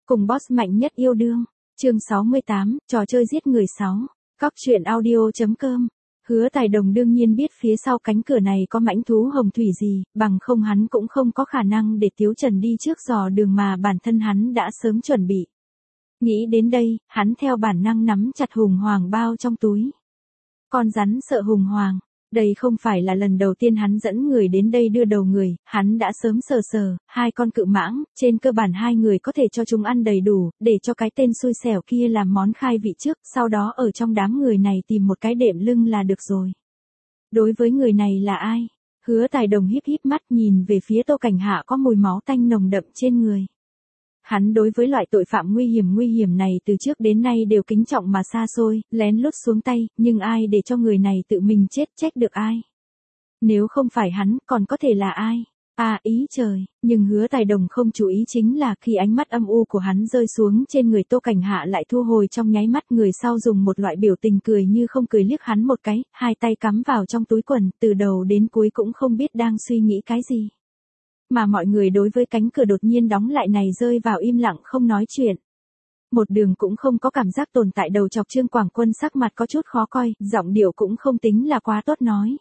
Cùng boss mạnh nhất yêu đương. Chương 68, trò chơi giết người 6. Cóc truyện audio.com. Hứa Tài Đồng đương nhiên biết phía sau cánh cửa này có mãnh thú hồng thủy gì, bằng không hắn cũng không có khả năng để Tiếu Trần đi trước dò đường mà bản thân hắn đã sớm chuẩn bị. Nghĩ đến đây, hắn theo bản năng nắm chặt hùng hoàng bao trong túi. Con rắn sợ hùng hoàng. Đây không phải là lần đầu tiên hắn dẫn người đến đây đưa đầu người, hắn đã sớm sờ, hai con cự mãng, trên cơ bản hai người có thể cho chúng ăn đầy đủ, để cho cái tên xui xẻo kia làm món khai vị trước, sau đó ở trong đám người này tìm một cái đệm lưng là được rồi. Đối với người này là ai? Hứa Tài Đồng híp mắt nhìn về phía Tô Cảnh Hạ có mùi máu tanh nồng đậm trên người. Hắn đối với loại tội phạm nguy hiểm này từ trước đến nay đều kính trọng mà xa xôi, lén lút xuống tay, nhưng ai để cho người này tự mình chết trách được ai? Nếu không phải hắn, còn có thể là ai? À ý trời, nhưng Hứa Tài Đồng không chú ý chính là khi ánh mắt âm u của hắn rơi xuống trên người Tô Cảnh Hạ lại thu hồi trong nháy mắt, người sau dùng một loại biểu tình cười như không cười liếc hắn một cái, hai tay cắm vào trong túi quần, từ đầu đến cuối cũng không biết đang suy nghĩ cái gì. Mà mọi người đối với cánh cửa đột nhiên đóng lại này rơi vào im lặng không nói chuyện. Một đường cũng không có cảm giác tồn tại đầu chọc. Trương Quảng Quân sắc mặt có chút khó coi, giọng điệu cũng không tính là quá tốt nói.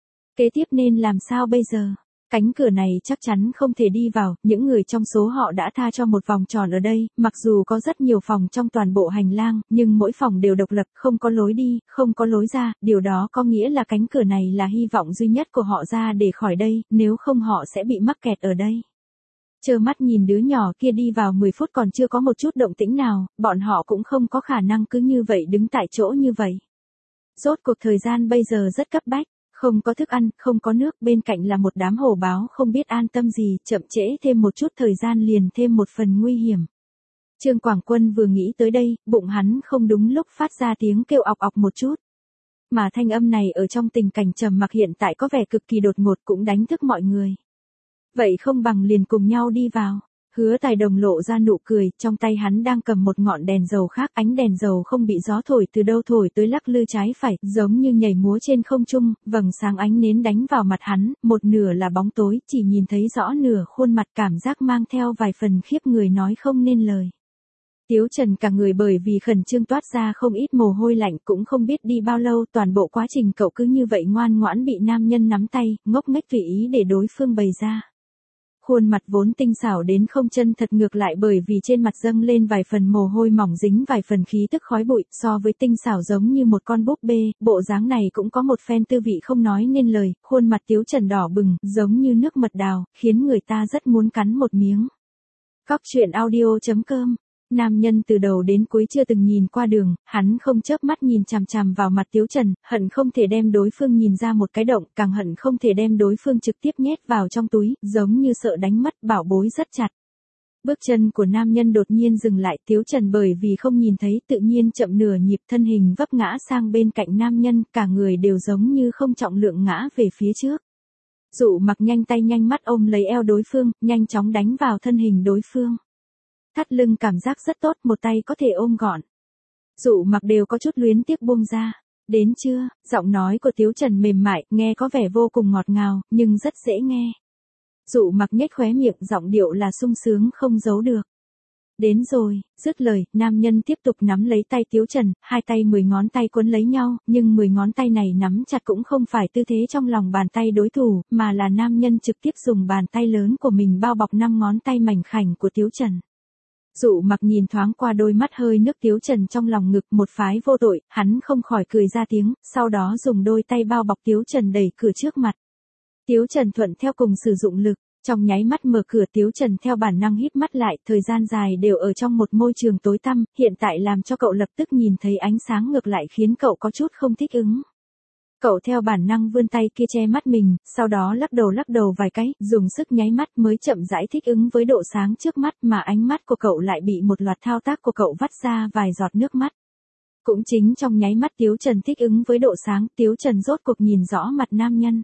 Kế tiếp nên làm sao bây giờ? Cánh cửa này chắc chắn không thể đi vào, những người trong số họ đã tha cho một vòng tròn ở đây, mặc dù có rất nhiều phòng trong toàn bộ hành lang, nhưng mỗi phòng đều độc lập, không có lối đi, không có lối ra, điều đó có nghĩa là cánh cửa này là hy vọng duy nhất của họ ra để khỏi đây, nếu không họ sẽ bị mắc kẹt ở đây. Trơ mắt nhìn đứa nhỏ kia đi vào 10 phút còn chưa có một chút động tĩnh nào, bọn họ cũng không có khả năng cứ như vậy đứng tại chỗ như vậy. Rốt cuộc thời gian bây giờ rất cấp bách. Không có thức ăn, không có nước, bên cạnh là một đám hổ báo không biết an tâm gì, chậm trễ thêm một chút thời gian liền thêm một phần nguy hiểm. Trương Quảng Quân vừa nghĩ tới đây, bụng hắn không đúng lúc phát ra tiếng kêu ọc ọc một chút. Mà thanh âm này ở trong tình cảnh trầm mặc hiện tại có vẻ cực kỳ đột ngột cũng đánh thức mọi người. Vậy không bằng liền cùng nhau đi vào. Hứa Tài Đồng lộ ra nụ cười, trong tay hắn đang cầm một ngọn đèn dầu khác, ánh đèn dầu không bị gió thổi từ đâu thổi tới lắc lư trái phải, giống như nhảy múa trên không trung, vầng sáng ánh nến đánh vào mặt hắn, một nửa là bóng tối, chỉ nhìn thấy rõ nửa khuôn mặt, cảm giác mang theo vài phần khiếp người nói không nên lời. Tiếu Trần cả người bởi vì khẩn trương toát ra không ít mồ hôi lạnh, cũng không biết đi bao lâu, toàn bộ quá trình cậu cứ như vậy ngoan ngoãn bị nam nhân nắm tay, ngốc nghếch tùy ý để đối phương bày ra. Khuôn mặt vốn tinh xảo đến không chân thật ngược lại bởi vì trên mặt dâng lên vài phần mồ hôi mỏng dính vài phần khí tức khói bụi, so với tinh xảo giống như một con búp bê, bộ dáng này cũng có một phen tư vị không nói nên lời, khuôn mặt Tiếu Trần đỏ bừng, giống như nước mật đào, khiến người ta rất muốn cắn một miếng. Cóc truyện audio.com. Nam nhân từ đầu đến cuối chưa từng nhìn qua đường, hắn không chớp mắt nhìn chằm chằm vào mặt Tiếu Trần, hận không thể đem đối phương nhìn ra một cái động, càng hận không thể đem đối phương trực tiếp nhét vào trong túi, giống như sợ đánh mất bảo bối rất chặt. Bước chân của nam nhân đột nhiên dừng lại, Tiếu Trần bởi vì không nhìn thấy tự nhiên chậm nửa nhịp, thân hình vấp ngã sang bên cạnh nam nhân, cả người đều giống như không trọng lượng ngã về phía trước. Dụ Mặc nhanh tay nhanh mắt ôm lấy eo đối phương, nhanh chóng đánh vào thân hình đối phương. Thắt lưng cảm giác rất tốt, một tay có thể ôm gọn. Dụ Mặc đều có chút luyến tiếc buông ra. Đến chưa? Giọng nói của Tiếu Trần mềm mại, nghe có vẻ vô cùng ngọt ngào, nhưng rất dễ nghe. Dụ Mặc nhếch khóe miệng, giọng điệu là sung sướng không giấu được. Đến rồi, dứt lời, nam nhân tiếp tục nắm lấy tay Tiếu Trần, hai tay 10 ngón tay quấn lấy nhau, nhưng 10 ngón tay này nắm chặt cũng không phải tư thế trong lòng bàn tay đối thủ, mà là nam nhân trực tiếp dùng bàn tay lớn của mình bao bọc 5 ngón tay mảnh khảnh của Tiếu Trần. Dụ Mặc nhìn thoáng qua đôi mắt hơi nước Tiếu Trần trong lòng ngực, một phái vô tội, hắn không khỏi cười ra tiếng, sau đó dùng đôi tay bao bọc Tiếu Trần đẩy cửa trước mặt. Tiếu Trần thuận theo cùng sử dụng lực, trong nháy mắt mở cửa, Tiếu Trần theo bản năng híp mắt lại, thời gian dài đều ở trong một môi trường tối tăm, hiện tại làm cho cậu lập tức nhìn thấy ánh sáng ngược lại khiến cậu có chút không thích ứng. Cậu theo bản năng vươn tay kia che mắt mình, sau đó lắc đầu vài cái, dùng sức nháy mắt mới chậm rãi thích ứng với độ sáng trước mắt, mà ánh mắt của cậu lại bị một loạt thao tác của cậu vắt ra vài giọt nước mắt. Cũng chính trong nháy mắt Tiếu Trần thích ứng với độ sáng, Tiếu Trần rốt cuộc nhìn rõ mặt nam nhân.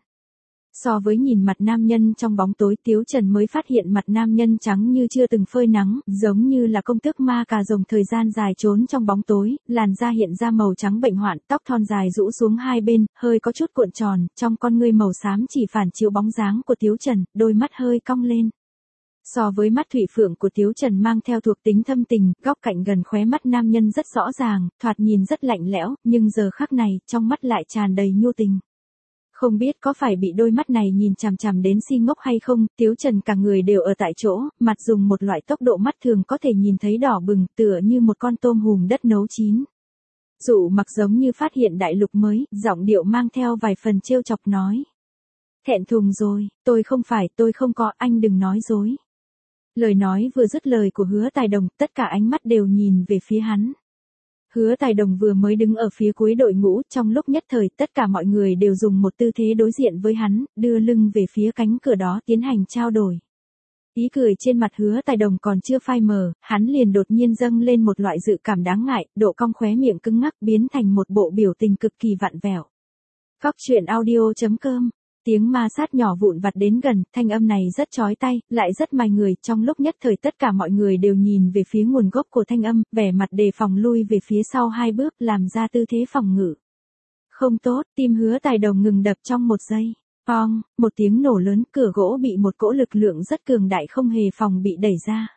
So với nhìn mặt nam nhân trong bóng tối, Tiếu Trần mới phát hiện mặt nam nhân trắng như chưa từng phơi nắng, giống như là công tước ma cà rồng thời gian dài trốn trong bóng tối, làn da hiện ra màu trắng bệnh hoạn, tóc thon dài rũ xuống hai bên, hơi có chút cuộn tròn, trong con ngươi màu xám chỉ phản chiếu bóng dáng của Tiếu Trần, đôi mắt hơi cong lên. So với mắt thủy phượng của Tiếu Trần mang theo thuộc tính thâm tình, góc cạnh gần khóe mắt nam nhân rất rõ ràng, thoạt nhìn rất lạnh lẽo, nhưng giờ khắc này, trong mắt lại tràn đầy nhu tình. Không biết có phải bị đôi mắt này nhìn chằm chằm đến si ngốc hay không, Tiếu Trần cả người đều ở tại chỗ, mặt dùng một loại tốc độ mắt thường có thể nhìn thấy đỏ bừng, tựa như một con tôm hùm đất nấu chín. Dụ Mặc giống như phát hiện đại lục mới, giọng điệu mang theo vài phần trêu chọc nói. Thẹn thùng rồi, tôi không có, anh đừng nói dối. Lời nói vừa dứt lời của Hứa Tài Đồng, tất cả ánh mắt đều nhìn về phía hắn. Hứa Tài Đồng vừa mới đứng ở phía cuối đội ngũ, trong lúc nhất thời tất cả mọi người đều dùng một tư thế đối diện với hắn, đưa lưng về phía cánh cửa đó tiến hành trao đổi. Ý cười trên mặt Hứa Tài Đồng còn chưa phai mờ, hắn liền đột nhiên dâng lên một loại dự cảm đáng ngại, độ cong khóe miệng cứng ngắc biến thành một bộ biểu tình cực kỳ vặn vẹo. Cóc truyện audio.com. Tiếng ma sát nhỏ vụn vặt đến gần, thanh âm này rất chói tai, lại rất mài người, trong lúc nhất thời tất cả mọi người đều nhìn về phía nguồn gốc của thanh âm, vẻ mặt đề phòng lui về phía sau 2 bước, làm ra tư thế phòng ngự. Không tốt, tim Hứa Tài Đồng ngừng đập trong 1 giây. Pong, một tiếng nổ lớn, cửa gỗ bị một cỗ lực lượng rất cường đại không hề phòng bị đẩy ra.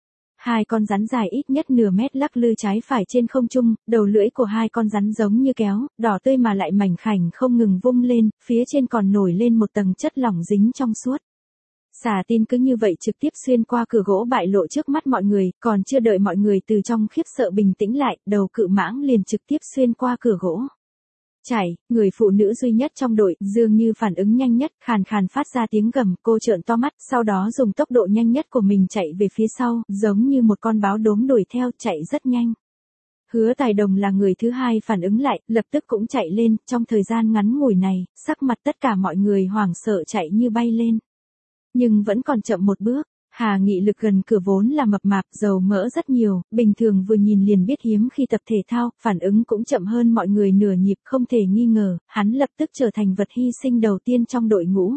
2 con rắn dài ít nhất nửa mét lắc lư trái phải trên không trung, đầu lưỡi của 2 con rắn giống như kéo, đỏ tươi mà lại mảnh khảnh không ngừng vung lên, phía trên còn nổi lên một tầng chất lỏng dính trong suốt. Xà tin cứ như vậy trực tiếp xuyên qua cửa gỗ bại lộ trước mắt mọi người, còn chưa đợi mọi người từ trong khiếp sợ bình tĩnh lại, đầu cự mãng liền trực tiếp xuyên qua cửa gỗ. Chảy, người phụ nữ duy nhất trong đội, dường như phản ứng nhanh nhất, khàn khàn phát ra tiếng gầm, cô trợn to mắt, sau đó dùng tốc độ nhanh nhất của mình chạy về phía sau, giống như một con báo đốm đuổi theo, chạy rất nhanh. Hứa Tài Đồng là người thứ 2 phản ứng lại, lập tức cũng chạy lên, trong thời gian ngắn ngủi này, sắc mặt tất cả mọi người hoảng sợ chạy như bay lên. Nhưng vẫn còn chậm một bước. Hà Nghị Lực gần cửa vốn là mập mạp, dầu mỡ rất nhiều, bình thường vừa nhìn liền biết hiếm khi tập thể thao, phản ứng cũng chậm hơn mọi người nửa nhịp, không thể nghi ngờ, hắn lập tức trở thành vật hy sinh đầu tiên trong đội ngũ.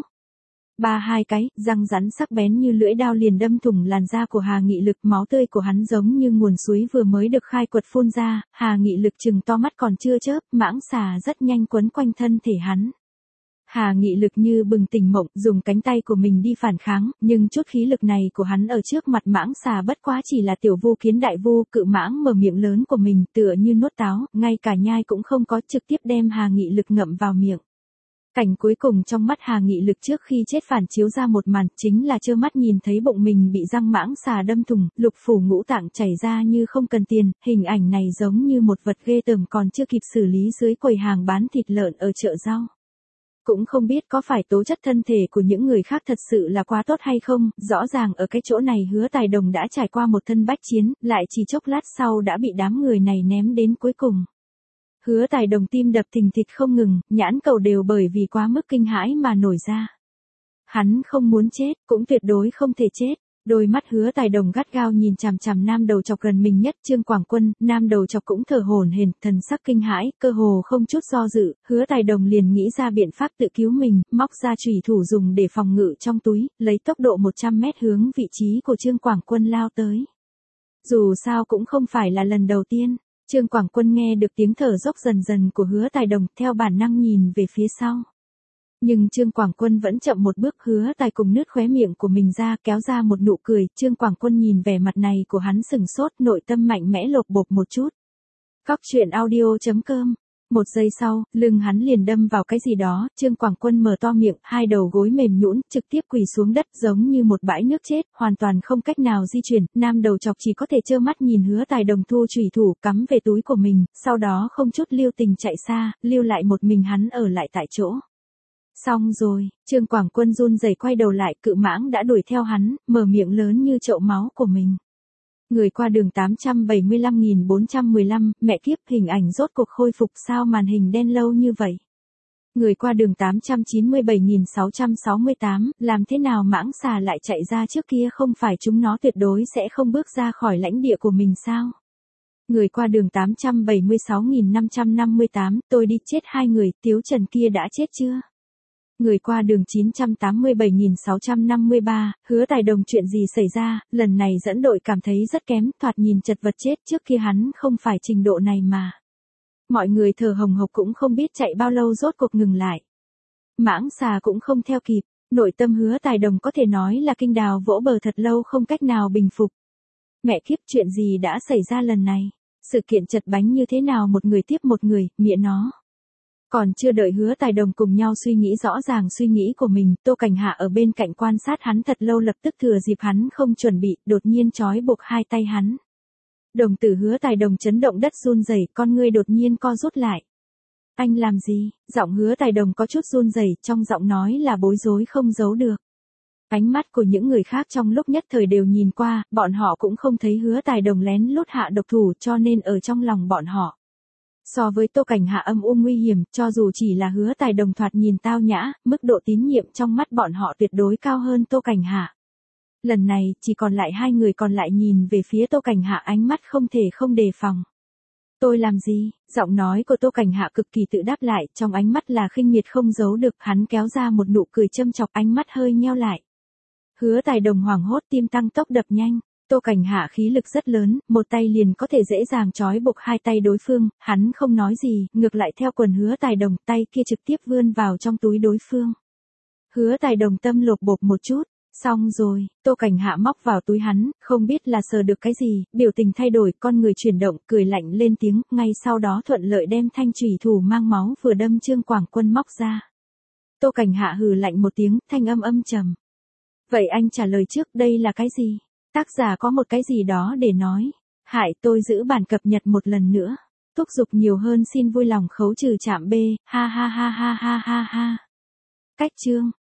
2 cái, răng rắn sắc bén như lưỡi dao liền đâm thủng làn da của Hà Nghị Lực, máu tươi của hắn giống như nguồn suối vừa mới được khai quật phun ra, Hà Nghị Lực trừng to mắt còn chưa chớp, mãng xà rất nhanh quấn quanh thân thể hắn. Hà Nghị Lực như bừng tỉnh mộng, dùng cánh tay của mình đi phản kháng, nhưng chút khí lực này của hắn ở trước mặt mãng xà bất quá chỉ là tiểu vu kiến đại vu, cự mãng mở miệng lớn của mình tựa như nuốt táo, ngay cả nhai cũng không có, trực tiếp đem Hà Nghị Lực ngậm vào miệng. Cảnh cuối cùng trong mắt Hà Nghị Lực trước khi chết phản chiếu ra một màn, chính là trơ mắt nhìn thấy bụng mình bị răng mãng xà đâm thủng, lục phủ ngũ tạng chảy ra như không cần tiền, hình ảnh này giống như một vật ghê tởm còn chưa kịp xử lý dưới quầy hàng bán thịt lợn ở chợ rau. Cũng không biết có phải tố chất thân thể của những người khác thật sự là quá tốt hay không, rõ ràng ở cái chỗ này Hứa Tài Đồng đã trải qua một thân bách chiến, lại chỉ chốc lát sau đã bị đám người này ném đến cuối cùng. Hứa Tài Đồng tim đập thình thịch không ngừng, nhãn cầu đều bởi vì quá mức kinh hãi mà nổi ra. Hắn không muốn chết, cũng tuyệt đối không thể chết. Đôi mắt Hứa Tài Đồng gắt gao nhìn chằm chằm nam đầu chọc gần mình nhất, Trương Quảng Quân, nam đầu chọc cũng thở hổn hển, thần sắc kinh hãi, cơ hồ không chút do dự, Hứa Tài Đồng liền nghĩ ra biện pháp tự cứu mình, móc ra chùy thủ dùng để phòng ngự trong túi, lấy tốc độ 100 mét hướng vị trí của Trương Quảng Quân lao tới. Dù sao cũng không phải là lần đầu tiên, Trương Quảng Quân nghe được tiếng thở dốc dần dần của Hứa Tài Đồng, theo bản năng nhìn về phía sau. Nhưng Trương Quảng Quân vẫn chậm một bước, Hứa Tài cùng nứt khóe miệng của mình ra, kéo ra một nụ cười, Trương Quảng Quân nhìn vẻ mặt này của hắn sừng sốt, nội tâm mạnh mẽ lột bột một chút. Cóc truyện audio.com. 1 giây sau, lưng hắn liền đâm vào cái gì đó, Trương Quảng Quân mở to miệng, 2 đầu gối mềm nhũn, trực tiếp quỳ xuống đất giống như một bãi nước chết, hoàn toàn không cách nào di chuyển, nam đầu chọc chỉ có thể trơ mắt nhìn Hứa Tài Đồng thu chùy thủ cắm về túi của mình, sau đó không chút lưu tình chạy xa, lưu lại một mình hắn ở lại tại chỗ. Xong rồi, Trương Quảng Quân run rẩy quay đầu lại, cự mãng đã đuổi theo hắn, mở miệng lớn như chậu máu của mình. Người qua đường 875.415, mẹ kiếp, hình ảnh rốt cuộc khôi phục, sao màn hình đen lâu như vậy? Người qua đường 897.668, làm thế nào mãng xà lại chạy ra trước kia, không phải chúng nó tuyệt đối sẽ không bước ra khỏi lãnh địa của mình sao? Người qua đường 876.558, tôi đi chết 2 người, Tiếu Trần kia đã chết chưa? Người qua đường 987.653, Hứa Tài Đồng chuyện gì xảy ra, lần này dẫn đội cảm thấy rất kém, thoạt nhìn chật vật chết, trước kia hắn không phải trình độ này mà. Mọi người thở hồng hộc cũng không biết chạy bao lâu rốt cuộc ngừng lại. Mãng xà cũng không theo kịp, Nội tâm Hứa Tài Đồng có thể nói là kinh đào vỗ bờ thật lâu không cách nào bình phục. Mẹ kiếp, chuyện gì đã xảy ra lần này? Sự kiện chật bánh như thế nào một người tiếp một người, mẹ nó. Còn chưa đợi Hứa Tài Đồng cùng nhau suy nghĩ rõ ràng suy nghĩ của mình, Tô Cảnh Hạ ở bên cạnh quan sát hắn thật lâu, lập tức thừa dịp hắn không chuẩn bị, đột nhiên trói buộc hai tay hắn. Đồng tử Hứa Tài Đồng chấn động đất run rẩy, con ngươi đột nhiên co rút lại. Anh làm gì? Giọng Hứa Tài Đồng có chút run rẩy, trong giọng nói là bối rối không giấu được. Ánh mắt của những người khác trong lúc nhất thời đều nhìn qua, bọn họ cũng không thấy Hứa Tài Đồng lén lút hạ độc thủ, cho nên ở trong lòng bọn họ. So với Tô Cảnh Hạ âm u nguy hiểm, cho dù chỉ là Hứa Tài Đồng thoạt nhìn tao nhã, mức độ tín nhiệm trong mắt bọn họ tuyệt đối cao hơn Tô Cảnh Hạ. Lần này, chỉ còn lại hai người còn lại nhìn về phía Tô Cảnh Hạ, ánh mắt không thể không đề phòng. Tôi làm gì? Giọng nói của Tô Cảnh Hạ cực kỳ tự đáp lại, trong ánh mắt là khinh miệt không giấu được, hắn kéo ra một nụ cười châm chọc, ánh mắt hơi nheo lại. Hứa Tài Đồng hoảng hốt, tim tăng tốc đập nhanh. Tô Cảnh Hạ khí lực rất lớn, một tay liền có thể dễ dàng trói buộc hai tay đối phương, hắn không nói gì, ngược lại theo quần Hứa Tài Đồng, tay kia trực tiếp vươn vào trong túi đối phương. Hứa Tài Đồng tâm lột bột một chút, xong rồi, Tô Cảnh Hạ móc vào túi hắn, không biết là sờ được cái gì, biểu tình thay đổi, con người chuyển động, cười lạnh lên tiếng, ngay sau đó thuận lợi đem thanh chủy thủ mang máu vừa đâm Trương Quảng Quân móc ra. Tô Cảnh Hạ hừ lạnh một tiếng, thanh âm âm trầm. Vậy anh trả lời trước, đây là cái gì? Tác giả có một cái gì đó để nói. Hại tôi giữ bản cập nhật một lần nữa. Thúc giục nhiều hơn xin vui lòng khấu trừ trạm B, ha ha ha ha ha ha ha. Cách chương.